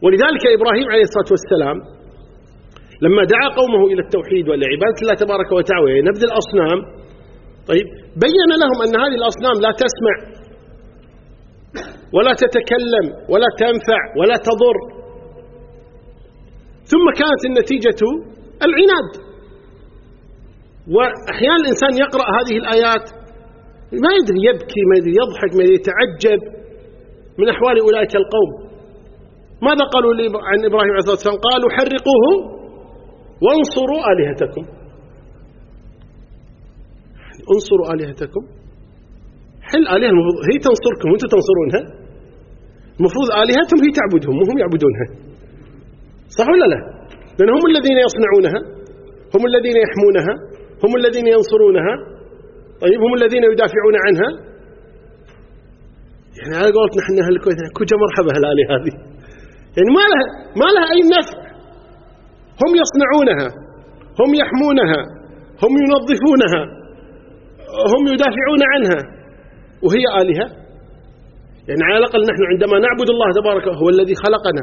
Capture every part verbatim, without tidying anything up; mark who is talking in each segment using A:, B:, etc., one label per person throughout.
A: ولذلك إبراهيم عليه الصلاة والسلام لما دعا قومه إلى التوحيد ولعبادة الله تبارك وتعالى ونبذ الأصنام، طيب بين لهم أن هذه الأصنام لا تسمع ولا تتكلم ولا تنفع ولا تضر، ثم كانت النتيجة العناد. وأحيانا الإنسان يقرأ هذه الآيات ما يدري، يبكي ما يدري، يضحك ما يدري، يتعجب من أحوال أولئك القوم. ماذا قالوا عن إبراهيم عليه الصلاة والسلام؟ قالوا حرقوه وانصروا آلهتكم. انصروا آلهتكم، حل آلهة المفروض هي تنصركم وانتم تنصرونها، المفروض آلهتهم هي تعبدهم وهم يعبدونها، صح ولا لا؟ لأن هم الذين يصنعونها، هم الذين يحمونها، هم الذين ينصرونها، طيب هم الذين يدافعون عنها. يعني على قولتنا احنا أهل الكويت كوجة مرحبا هالآلهة هذه، يعني ما لها ما لها أي نفع، هم يصنعونها، هم يحمونها، هم ينظفونها، هم يدافعون عنها، وهي آلهة. يعني على الأقل نحن عندما نعبد الله تبارك هو الذي خلقنا،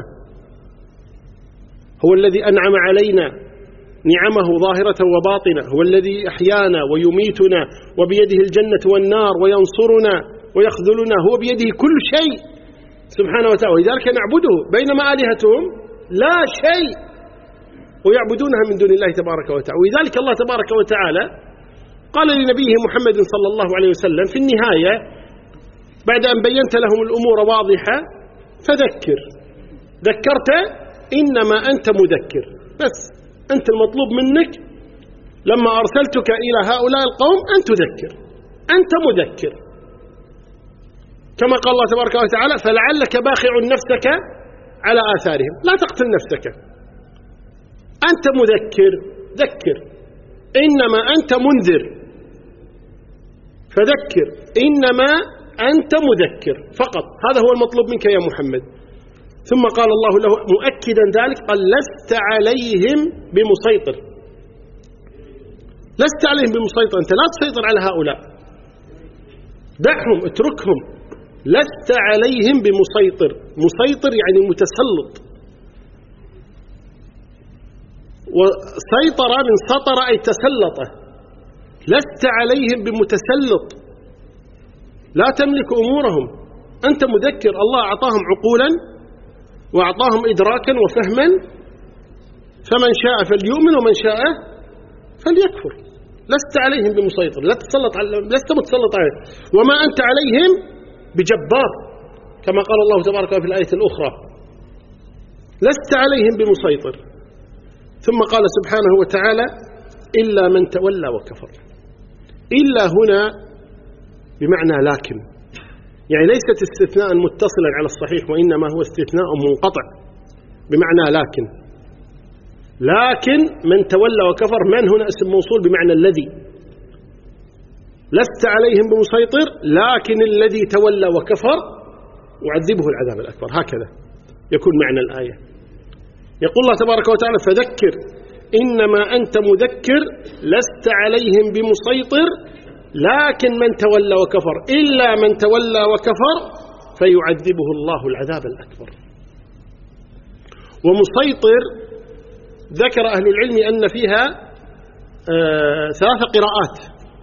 A: هو الذي أنعم علينا نعمه ظاهرة وباطنة، هو الذي أحيانا ويميتنا وبيده الجنة والنار وينصرنا ويخذلنا، هو بيده كل شيء سبحانه وتعالى، ولذلك نعبده. بينما آلهتهم لا شيء ويعبدونها من دون الله تبارك وتعالى. ولذلك الله تبارك وتعالى قال لنبيه محمد صلى الله عليه وسلم في النهاية بعد أن بينت لهم الأمور واضحة فذكر، ذكرت إنما أنت مذكر، بس أنت المطلوب منك لما أرسلتك إلى هؤلاء القوم أن تذكر، أنت مذكر. كما قال الله تبارك وتعالى فلعلك باخع نفسك على آثارهم، لا تقتل نفسك، أنت مذكر، ذكر، إنما أنت منذر، فذكر إنما أنت مذكر فقط، هذا هو المطلوب منك يا محمد. ثم قال الله له مؤكدا ذلك قال لست عليهم بمسيطر، لست عليهم بمسيطر، أنت لا تسيطر على هؤلاء، دعهم اتركهم، لست عليهم بمسيطر. مسيطر يعني متسلط، وسيطر من سطر أي تسلط، لست عليهم بمتسلط، لا تملك أمورهم، أنت مذكر. الله أعطاهم عقولا وأعطاهم إدراكا وفهما، فمن شاء فليؤمن ومن شاء فليكفر، لست عليهم بمسيطر، لا تسلط على، لست متسلط عليهم، وما أنت عليهم بجبار كما قال الله تبارك في الآية الأخرى لست عليهم بمسيطر. ثم قال سبحانه وتعالى إلا من تولى وكفر. إلا هنا بمعنى لكن، يعني ليست استثناء متصلا على الصحيح، وإنما هو استثناء منقطع بمعنى لكن. لكن من تولى وكفر، من هنا اسم موصول بمعنى الذي، لست عليهم بمسيطر لكن الذي تولى وكفر يعذبه العذاب الأكبر، هكذا يكون معنى الآية. يقول الله تبارك وتعالى فذكر إنما أنت مذكر لست عليهم بمسيطر لكن من تولى وكفر، إلا من تولى وكفر فيعذبه الله العذاب الأكبر. ومسيطر ذكر أهل العلم أن فيها آه ثلاث قراءات،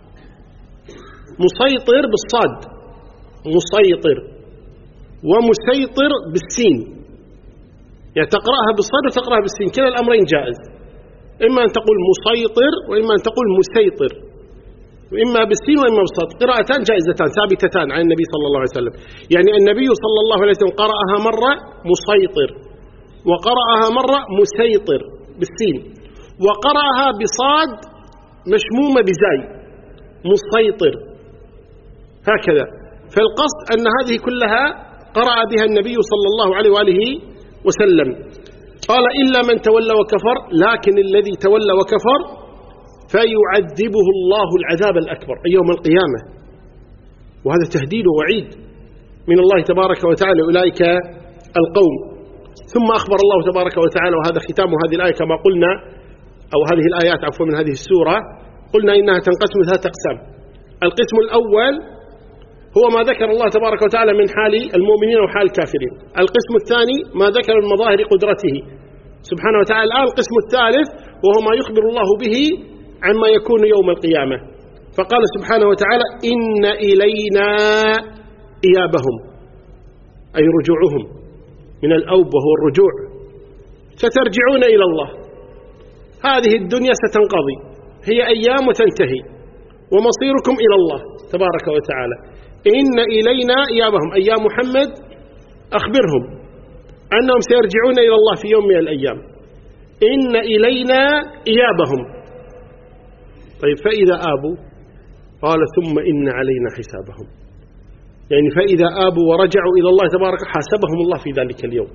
A: مسيطر بالصاد مسيطر، ومسيطر بالسين، يعني تقرأها بالصاد وتقرأها بالسين، كلا الأمرين جائز، إما أن تقول مسيطر وإما أن تقول مسيطر، وإما بالسين وإما بالصاد، قراءتان جائزتان ثابتتان عن النبي صلى الله عليه وسلم. يعني النبي صلى الله عليه وسلم قرأها مرة مسيطر، وقرأها مرة مسيطر بالسين، وقرأها بصاد مشمومة بزاي مسيطر، هكذا. فالقصد أن هذه كلها قرأ بها النبي صلى الله عليه وآله وسلم. قال إلا من تولى وكفر، لكن الذي تولى وكفر فيعذبه الله العذاب الأكبر أي يوم القيامة، وهذا تهديد ووعيد من الله تبارك وتعالى أولئك القوم. ثم أخبر الله تبارك وتعالى، وهذا ختام هذه الآية كما قلنا، أو هذه الآيات عفوا من هذه السورة، قلنا إنها تنقسم ثلاثة أقسام. القسم الأول هو ما ذكر الله تبارك وتعالى من حال المؤمنين وحال الكافرين. القسم الثاني ما ذكر من مظاهر قدرته سبحانه وتعالى. الآن القسم الثالث وهو ما يخبر الله به عما يكون يوم القيامة، فقال سبحانه وتعالى إن إلينا إيابهم، أي رجوعهم من الأوب وهو الرجوع، سترجعون إلى الله. هذه الدنيا ستنقضي، هي أيام وتنتهي، ومصيركم إلى الله تبارك وتعالى. إن إلينا إيابهم، أي يا محمد أخبرهم أنهم سيرجعون إلى الله في يوم من الأيام. إن إلينا إيابهم. طيب فإذا آبوا قال ثم إن علينا حسابهم، يعني فإذا آبوا ورجعوا إلى الله تبارك حاسبهم الله في ذلك اليوم،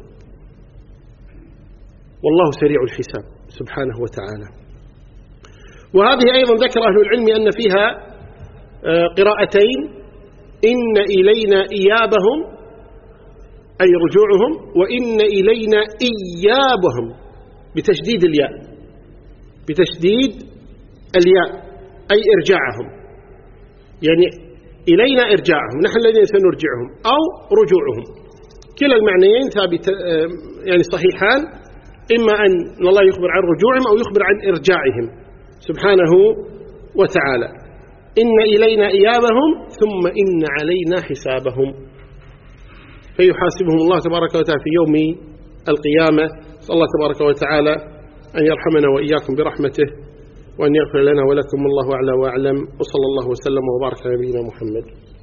A: والله سريع الحساب سبحانه وتعالى. وهذه أيضا ذكر أهل العلم أن فيها قراءتين، إن إلينا إيابهم أي رجوعهم، وإن إلينا إيابهم بتشديد الياء، بتشديد الياء أي إرجاعهم، يعني إلينا إرجاعهم، نحن الذين سنرجعهم أو رجوعهم. كلا المعنيين ثابت يعني صحيحان، إما أن الله يخبر عن رجوعهم أو يخبر عن إرجاعهم سبحانه وتعالى. إن إلينا إيابهم ثم إن علينا حسابهم، فيحاسبهم الله تبارك وتعالى في يوم القيامة. صلى الله تبارك وتعالى أن يرحمنا وإياكم برحمته، وأن يغفر لنا ولكم، والله أعلى وأعلم، وصلى الله وسلم وبارك على نبينا محمد.